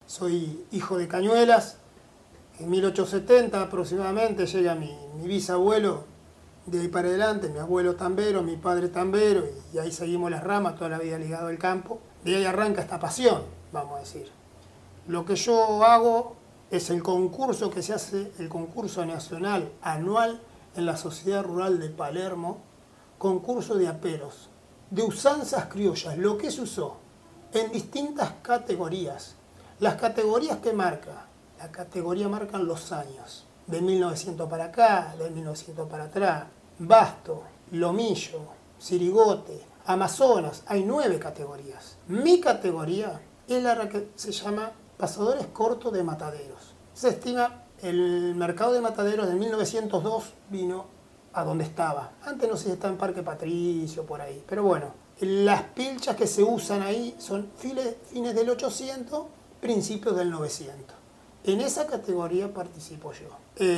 Soy hijo de Cañuelas. En 1870 aproximadamente llega mi bisabuelo, de ahí para adelante, mi abuelo tambero, mi padre tambero, y ahí seguimos las ramas, toda la vida ligado al campo. De ahí arranca esta pasión, vamos a decir. Lo que yo hago es el concurso que se hace, el concurso nacional anual en la Sociedad Rural de Palermo, concurso de aperos, de usanzas criollas, lo que se usó en distintas categorías. Las categorías que marca, la categoría marcan los años, de 1900 para acá, de 1900 para atrás, Basto, Lomillo, Sirigote, Amazonas, hay 9 categorías. Mi categoría es la que se llama pasadores cortos de mataderos. Se estima el mercado de mataderos de 1902 vino a donde estaba. Antes no sé si está en Parque Patricio, por ahí. Pero bueno, las pilchas que se usan ahí son fines del 800, principios del 900. En esa categoría participo yo.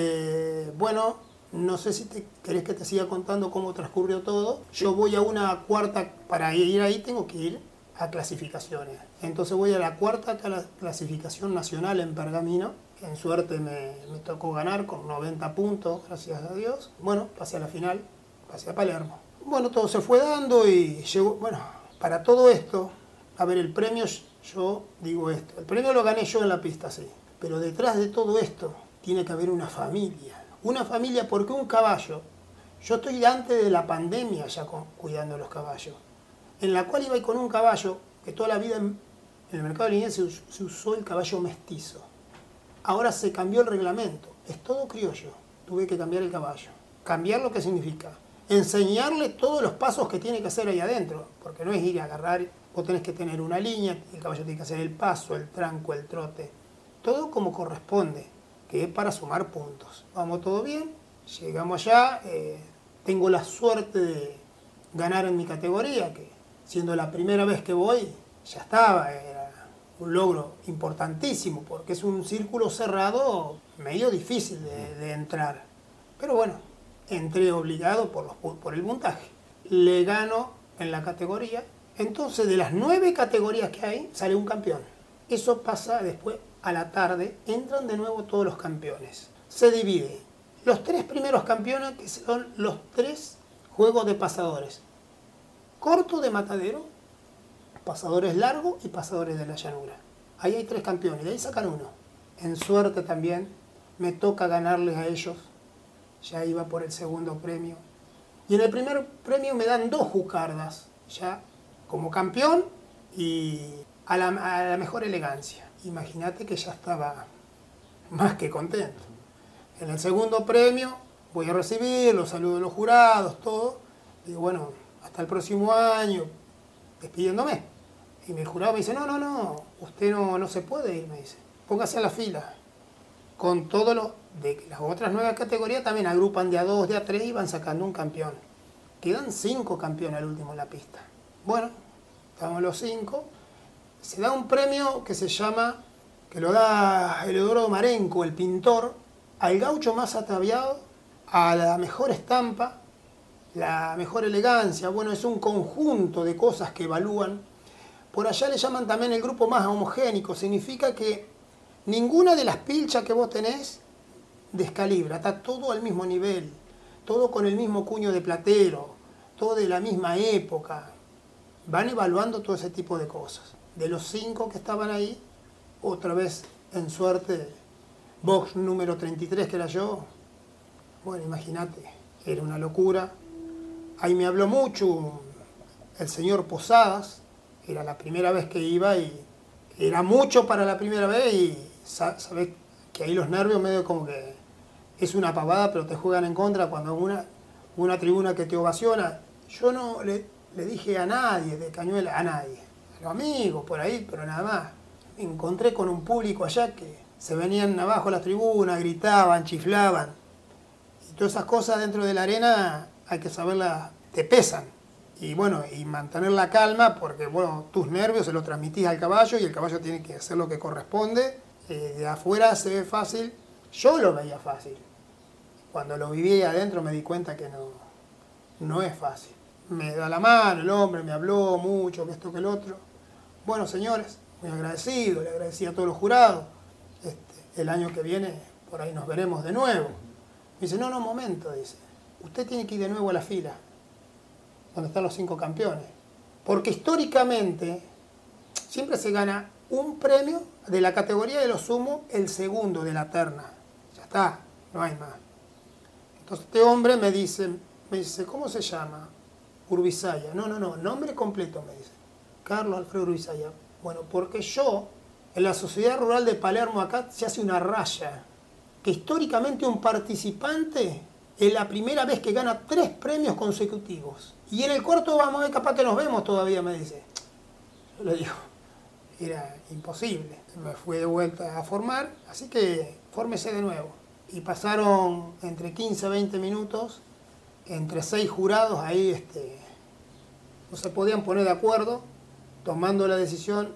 Bueno, no sé si querés que te siga contando cómo transcurrió todo. Yo voy a una cuarta, para ir ahí tengo que ir a clasificaciones. Entonces voy a la cuarta clasificación nacional en Pergamino. En suerte me tocó ganar con 90 puntos, gracias a Dios. Bueno, pasé a la final, pasé a Palermo. Bueno, todo se fue dando y llegó, bueno, para todo esto, a ver, el premio, yo digo esto, el premio lo gané yo en la pista, sí. Pero detrás de todo esto tiene que haber una familia. Una familia porque un caballo, yo estoy antes de la pandemia ya cuidando los caballos, en la cual iba con un caballo que toda la vida en el mercado de Liniers se usó el caballo mestizo. Ahora se cambió el reglamento, es todo criollo, tuve que cambiar el caballo. Cambiar lo que significa, enseñarle todos los pasos que tiene que hacer ahí adentro, porque no es ir a agarrar, vos tenés que tener una línea, el caballo tiene que hacer el paso, el tranco, el trote, todo como corresponde, que es para sumar puntos. Vamos todo bien, llegamos allá, tengo la suerte de ganar en mi categoría, que siendo la primera vez que voy, ya estaba, era un logro importantísimo, porque es un círculo cerrado medio difícil de entrar. Pero bueno, entré obligado por el puntaje. Le gano en la categoría. Entonces, de las 9 categorías que hay, sale un campeón. Eso pasa después, a la tarde, entran de nuevo todos los campeones. Se divide. Los 3 primeros campeones, que son los 3 juegos de pasadores. Corto de matadero, pasadores largos y pasadores de la llanura. Ahí hay 3 campeones, de ahí sacan uno. En suerte también, me toca ganarles a ellos. Ya iba por el segundo premio. Y en el primer premio me dan 2 jucardas, ya como campeón y a la mejor elegancia. Imagínate que ya estaba más que contento. En el segundo premio voy a recibir los saludos de los jurados, todo. Digo, bueno, hasta el próximo año, despidiéndome. Y mi jurado me dice, no, usted no se puede ir, me dice. Póngase a la fila. Con todo lo de las otras 9 categorías también agrupan de a 2, de a 3 y van sacando un campeón. Quedan 5 campeones al último en la pista. Bueno, estamos los 5. Se da un premio que se llama, que lo da Eleodoro Marenco, el pintor, al gaucho más ataviado, a la mejor estampa, la mejor elegancia. Bueno, es un conjunto de cosas que evalúan. Por allá le llaman también el grupo más homogénico. Significa que ninguna de las pilchas que vos tenés descalibra. Está todo al mismo nivel. Todo con el mismo cuño de platero. Todo de la misma época. Van evaluando todo ese tipo de cosas. De los 5 que estaban ahí, otra vez en suerte, box número 33 que era yo. Bueno, imagínate, era una locura. Ahí me habló mucho el señor Posadas. Era la primera vez que iba y era mucho para la primera vez y sabés que ahí los nervios medio como que es una pavada, pero te juegan en contra cuando una tribuna que te ovaciona. Yo no le dije a nadie de Cañuelas, a nadie, a los amigos por ahí, pero nada más. Me encontré con un público allá que se venían abajo de las tribunas, gritaban, chiflaban. Y todas esas cosas dentro de la arena hay que saberlas, te pesan. Y bueno, y mantener la calma porque bueno, tus nervios se los transmitís al caballo y el caballo tiene que hacer lo que corresponde. De afuera se ve fácil, yo lo veía fácil. Cuando lo viví adentro me di cuenta que no es fácil. Me da la mano el hombre, me habló mucho, que esto, que el otro. Bueno, señores, muy agradecido, le agradecí a todos los jurados. El año que viene, por ahí nos veremos de nuevo. Me dice, no, momento, dice, usted tiene que ir de nuevo a la fila, donde están los 5 campeones. Porque históricamente siempre se gana un premio de la categoría de lo sumo, el segundo de la terna. Ya está, no hay más. Entonces este hombre me dice, ¿cómo se llama? Urbizaya. No, nombre completo me dice. Carlos Alfredo Urbizaya. Bueno, porque yo, en la Sociedad Rural de Palermo acá se hace una raya, que históricamente un participante es la primera vez que gana 3 premios consecutivos. Y en el cuarto vamos a ver, capaz que nos vemos todavía, me dice. Yo le digo, era imposible. Me fui de vuelta a formar, así que fórmese de nuevo. Y pasaron entre 15 a 20 minutos, entre 6 jurados, ahí no se podían poner de acuerdo, tomando la decisión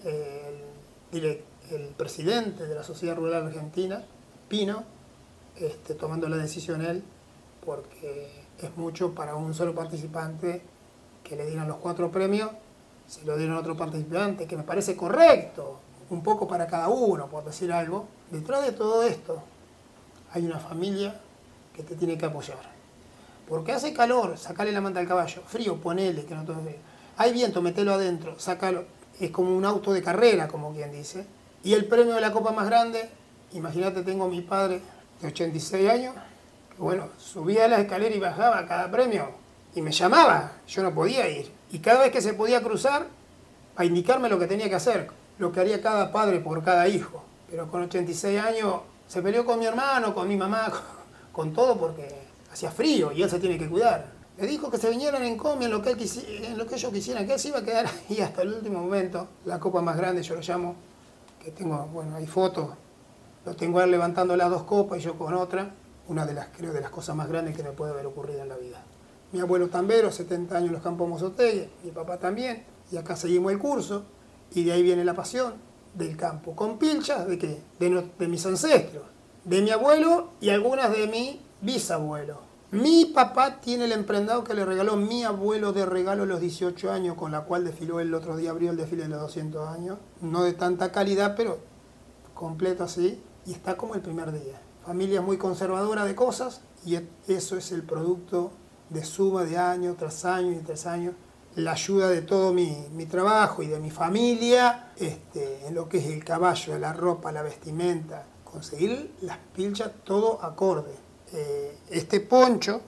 el presidente de la Sociedad Rural Argentina, Pino, tomando la decisión él, porque es mucho para un solo participante que le dieran los 4 premios, se lo dieron a otro participante, que me parece correcto, un poco para cada uno, por decir algo. Detrás de todo esto hay una familia que te tiene que apoyar. Porque hace calor, sacale la manta al caballo, frío, ponele, que no todo frío. Hay viento, metelo adentro, sacalo. Es como un auto de carrera, como quien dice. Y el premio de la copa más grande, imagínate, tengo a mi padre de 86 años, que bueno, subía la escalera y bajaba a cada premio, y me llamaba, yo no podía ir. Y cada vez que se podía cruzar, a indicarme lo que tenía que hacer, lo que haría cada padre por cada hijo. Pero con 86 años se peleó con mi hermano, con mi mamá, con todo, porque hacía frío y él se tiene que cuidar. Le dijo que se vinieran en comia en lo que ellos quisieran, que él se iba a quedar ahí hasta el último momento. La copa más grande, yo lo llamo, que tengo, bueno, hay fotos, lo tengo a él levantando las 2 copas y yo con otra, una de las, creo, de las cosas más grandes que me puede haber ocurrido en la vida. Mi abuelo tambero, 70 años en los Campos Mozotegui, mi papá también, y acá seguimos el curso, y de ahí viene la pasión del campo, con pilchas de qué, de mis ancestros, de mi abuelo y algunas de mi bisabuelo. Mi papá tiene el emprendado que le regaló mi abuelo de regalo a los 18 años, con la cual desfiló el otro día, abrió el desfile de los 200 años, no de tanta calidad, pero completo así, y está como el primer día. Familia muy conservadora de cosas, y eso es el producto de suma de año tras año y tras año, la ayuda de todo mi trabajo y de mi familia, en lo que es el caballo, la ropa, la vestimenta, conseguir las pilchas, todo acorde. Este poncho,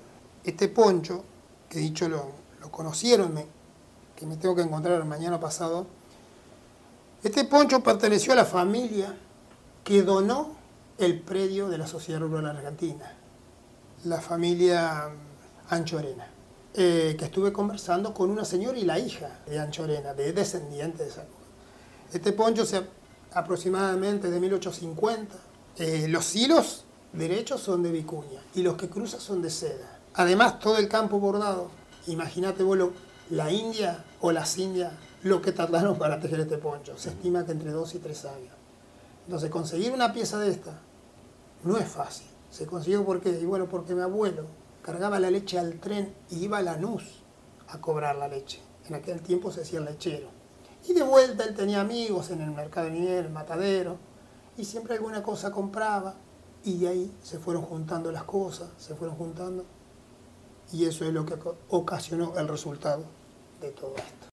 que dicho lo conocieron, que me tengo que encontrar mañana pasado, este poncho perteneció a la familia que donó el predio de la Sociedad Rural Argentina, la familia Anchorena, que estuve conversando con una señora y la hija de Anchorena, de descendientes de esa cosa. Este poncho aproximadamente de 1850, los hilos derechos son de vicuña y los que cruzan son de seda. Además, todo el campo bordado. Imagínate vos la India o las Indias lo que tardaron para tejer este poncho. Se estima que entre 2 y 3 años. Entonces, conseguir una pieza de esta no es fácil. Se consiguió ¿por qué? Y bueno, porque mi abuelo cargaba la leche al tren y iba a Lanús a cobrar la leche. En aquel tiempo se decía lechero. Y de vuelta él tenía amigos en el mercado de Niel, el matadero, y siempre alguna cosa compraba. Y de ahí se fueron juntando las cosas, se fueron juntando, y eso es lo que ocasionó el resultado de todo esto.